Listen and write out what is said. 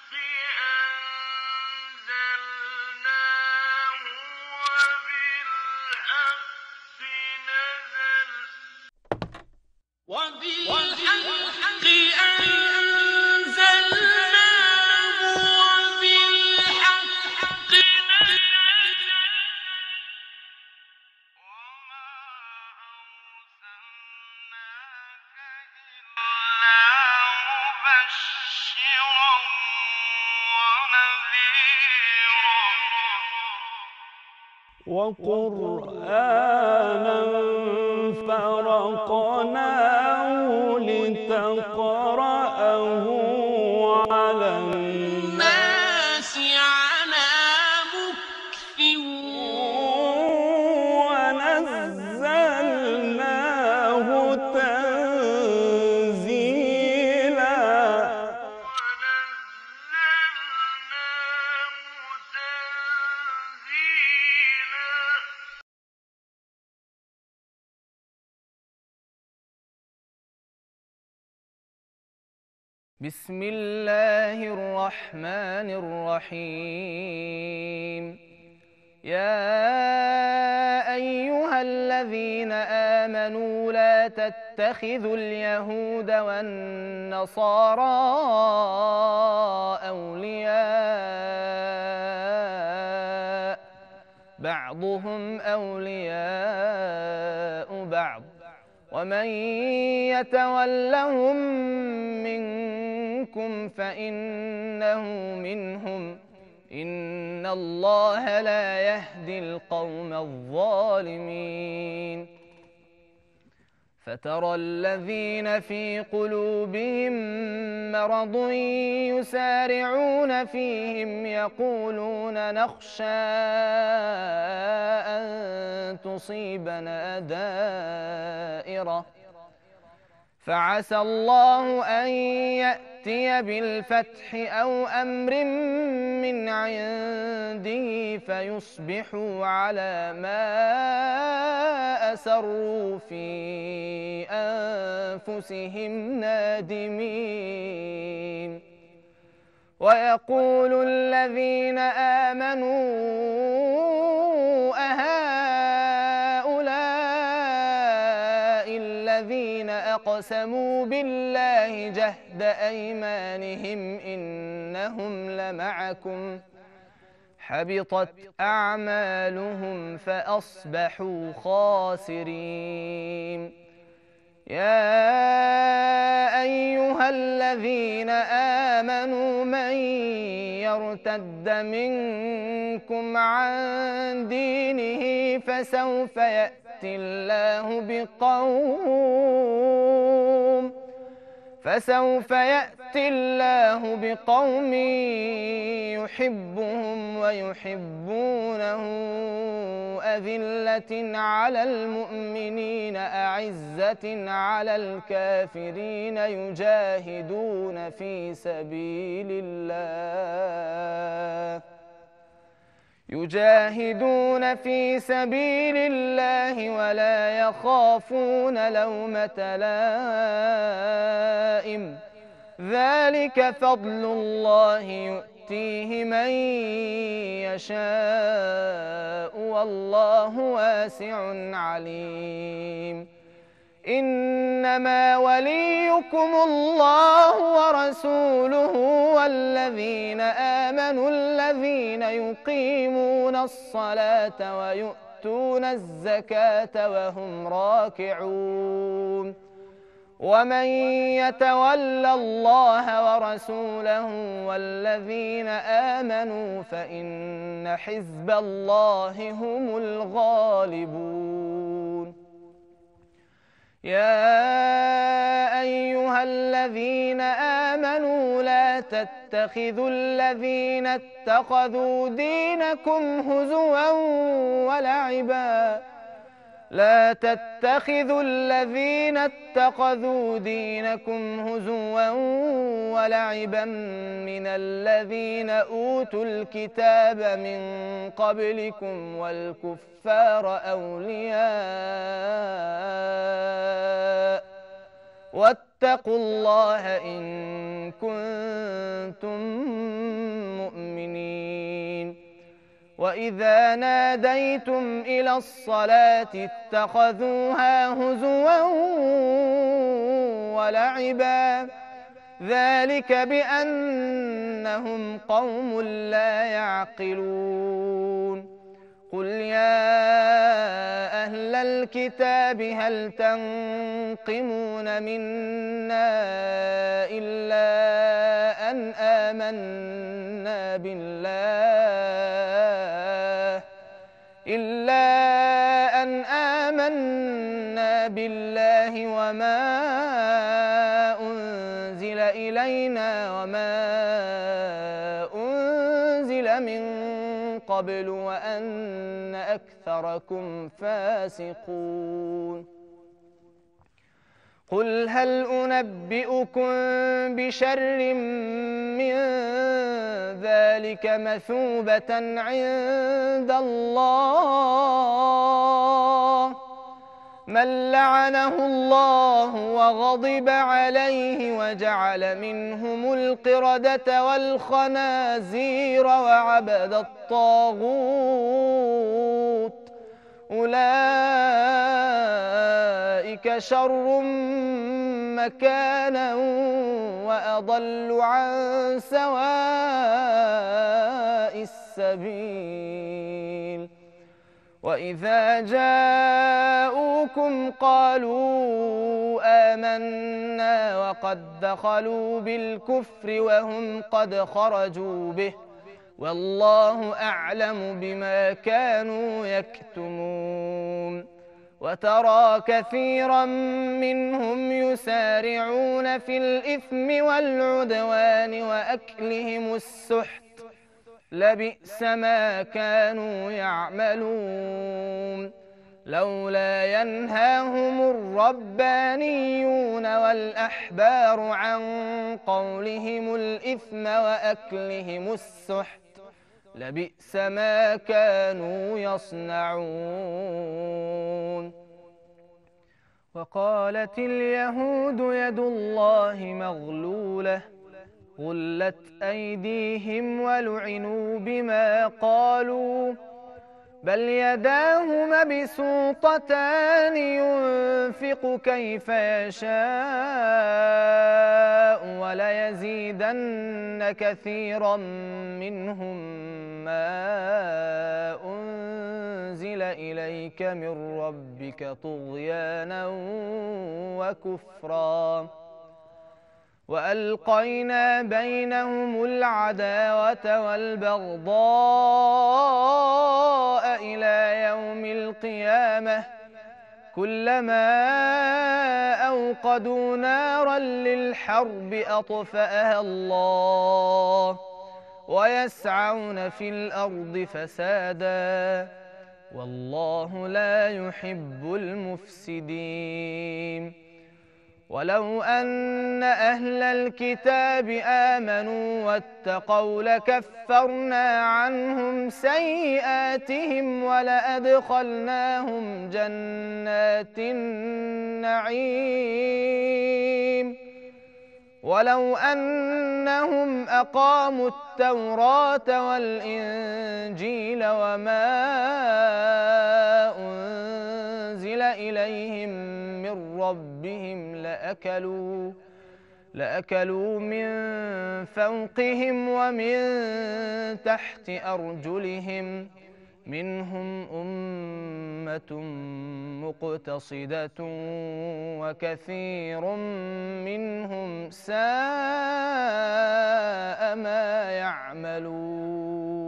أنزلناه وبالحق نزل وبالحق أنزلناه وبالحق نزل وما أرسلناك إلا مبشرا ونذيرا وقرآنا فرقناه لتقرأه على الناس على مكث ونزلناه تنزيلا. بسم الله الرحمن الرحيم. يا أيها الذين آمنوا لا تتخذوا اليهود والنصارى أولياء بعضهم أولياء بعض ومن يتولهم منكم فإنه منهم إن الله لا يهدي القوم الظالمين. فترى الذين في قلوبهم مرض يسارعون فيهم يقولون نخشى أن تصيبنا دائرة فعسى الله أن يأتي بالفتح أو أمر من عنده فيصبحوا على ما أسروا في أنفسهم نادمين. ويقول الذين آمنوا أهؤلاء الذين أقسموا بالله جهد أيمانهم إنهم لمعكم حبطت أعمالهم فأصبحوا خاسرين. يا أيها الذين آمنوا من يرتد منكم عن دينه فسوف يأتي الله بقوم يحبهم ويحبونه أذلة على المؤمنين أعزة على الكافرين يجاهدون في سبيل الله ولا يخافون لومة لائم ذلك فضل الله يؤتيه من يشاء والله واسع عليم. إنما وليكم الله ورسوله والذين آمنوا الذين يقيمون الصلاة ويؤتون الزكاة وهم راكعون. ومن يتول الله ورسوله والذين آمنوا فإن حزب الله هم الغالبون. يا أيها الذين آمنوا لا تتخذوا الذين اتخذوا دينكم هزوا ولعبا من الذين أوتوا الكتاب من قبلكم والكفار أولياء واتقوا الله إن كنتم وإذا ناديتم إلى الصلاة اتخذوها هزوا ولعبا ذلك بأنهم قوم لا يعقلون قل يا أهل الكتاب هل تنقمون منا إلا أن آمنا بالله وما أنزل إلينا وما أنزل من قبل وأن أكثركم فاسقون قل هل أنبئكم بشر من ذلك مثوبة عند الله من لعنه الله وغضب عليه وجعل منهم القردة والخنازير وعبد الطاغوت أولئك شر مكانا وأضل عن سواء السبيل وإذا جاءوكم قالوا آمنا وقد دخلوا بالكفر وهم قد خرجوا به والله أعلم بما كانوا يكتمون وترى كثيرا منهم يسارعون في الإثم والعدوان وأكلهم السحت لبئس ما كانوا يعملون لولا ينهاهم الربانيون والأحبار عن قولهم الإثم وأكلهم السحت لبئس ما كانوا يصنعون وقالت اليهود يد الله مغلولة غلت أيديهم ولعنوا بما قالوا بل يداه مبسوطتان ينفق كيف يشاء وليزيدن كثيرا منهم ما أنزل إليك من ربك طغيانا وكفرا وألقينا بينهم العداوة والبغضاء إلى يوم القيامة كلما أوقدوا نارا للحرب أطفأها الله ويسعون في الأرض فسادا والله لا يحب المفسدين ولو أن أهل الكتاب آمنوا واتقوا لكفرنا عنهم سيئاتهم ولأدخلناهم جنات النعيم ولو أنهم أقاموا التوراة والإنجيل وما أنزل إليهم من ربهم لأكلوا من فوقهم ومن تحت أرجلهم منهم أمة مقتصدة وكثير منهم ساء ما يعملون